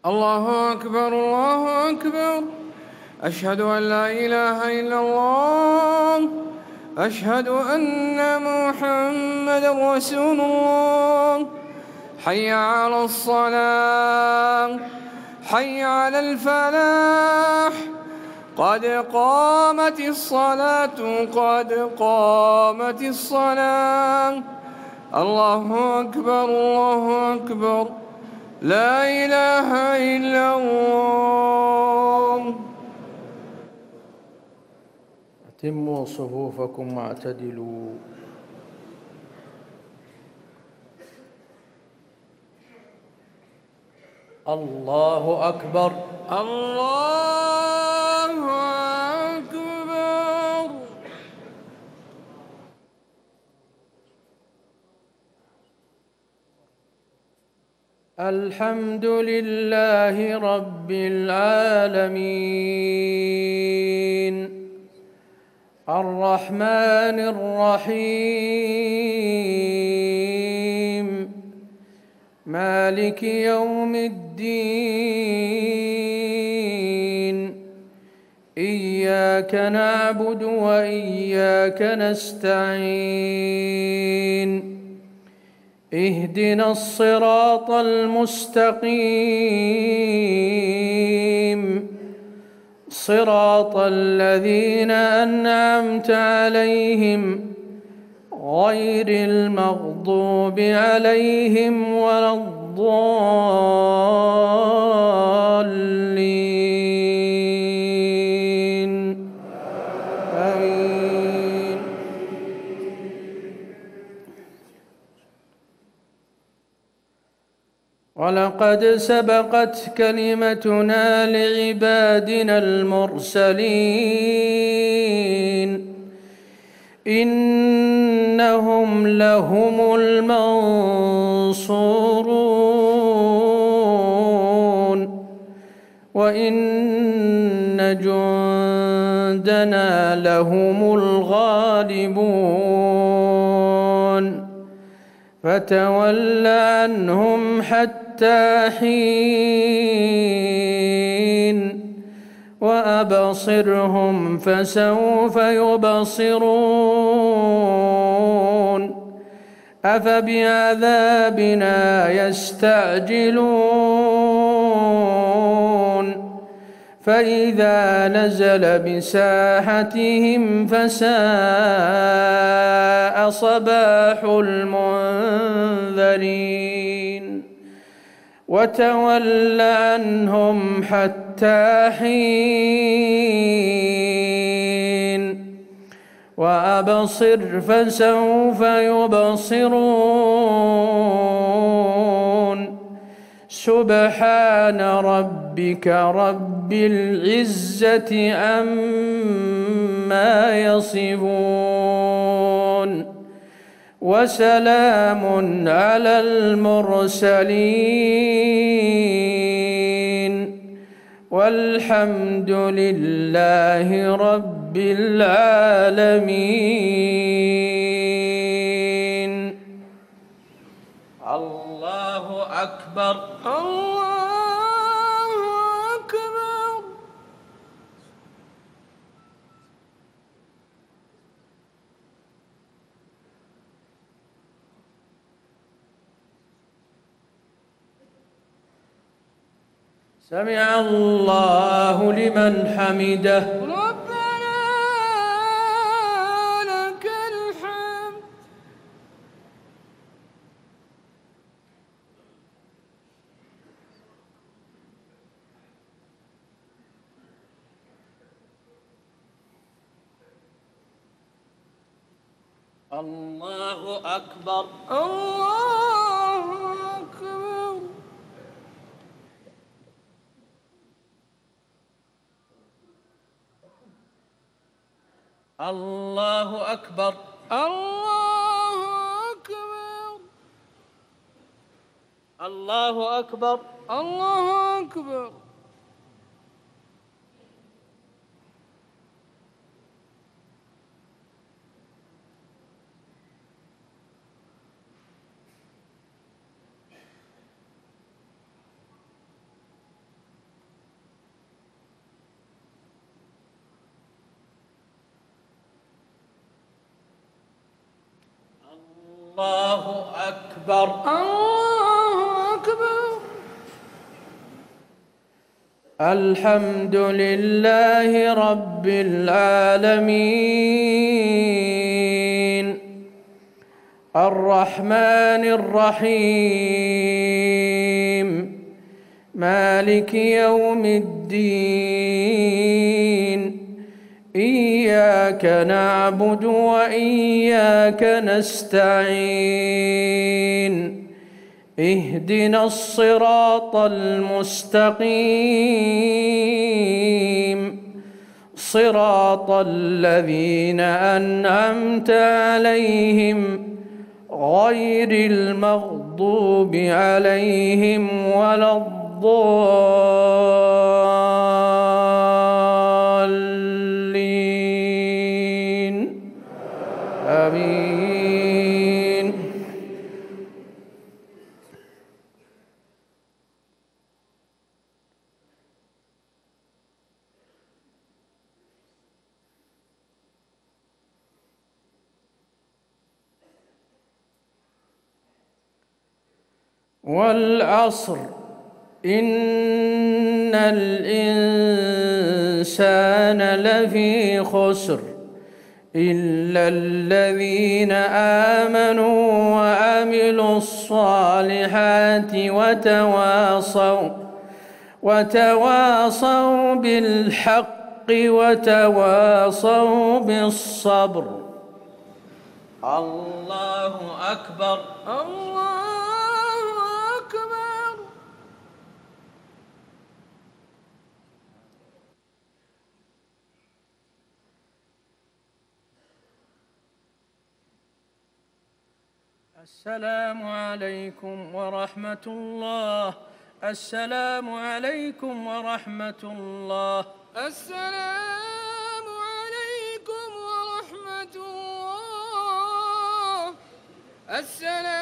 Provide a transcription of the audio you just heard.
الله أكبر الله أكبر. أشهد أن لا إله إلا الله. أشهد أن محمدًا رسول الله. حي على الصلاة، حي على الفلاح، قد قامت الصلاة، قد قامت الصلاة. الله أكبر الله أكبر. لا إله إلا الله. أتموا صفوفكم واعتدلوا. الله أكبر الله أكبر. الحمد لله رب العالمين الرحمن الرحيم مالك يوم الدين. إياك نعبد وإياك نستعين. اهدنا الصراط المستقيم صراط الذين أنعمت عليهم غير المغضوب عليهم ولا الضالين. آمين. ولقد سبقت كلمتنا لعبادنا المرسلين إنهم لهم المنصورون وإن جندنا لهم الغالبون. فتول عنهم حتى حين وأبصرهم فسوف يبصرون. أفبعذابنا يستعجلون فإذا نزل بساحتهم فساء صباح المنذرين. وتول عنهم حتى حين وأبصر فسوف يبصرون. سبحان ربك رب العزة عما يصفون وسلام على المرسلين والحمد لله رب العالمين. الله أكبر الله أكبر. سمع الله لمن حمده. ربنا لك الحمد. الله أكبر الله أكبر. الله أكبر الله أكبر. الله أكبر الله أكبر. الله أكبر. الله أكبر. الحمد لله رب العالمين الرحمن الرحيم مالك يوم الدين إياك نعبد وإياك نستعين اهدنا الصراط المستقيم صراط الذين أنعمت عليهم غير المغضوب عليهم ولا الضالين آمين. والعصر إن الإنسان لفي خسر إلا الذين آمنوا وعملوا الصالحات وتواصوا بالحق وتواصوا بالصبر. الله أكبر. الله أكبر. السلام عليكم ورحمة الله. السلام عليكم ورحمة الله. السلام عليكم ورحمة الله. السلام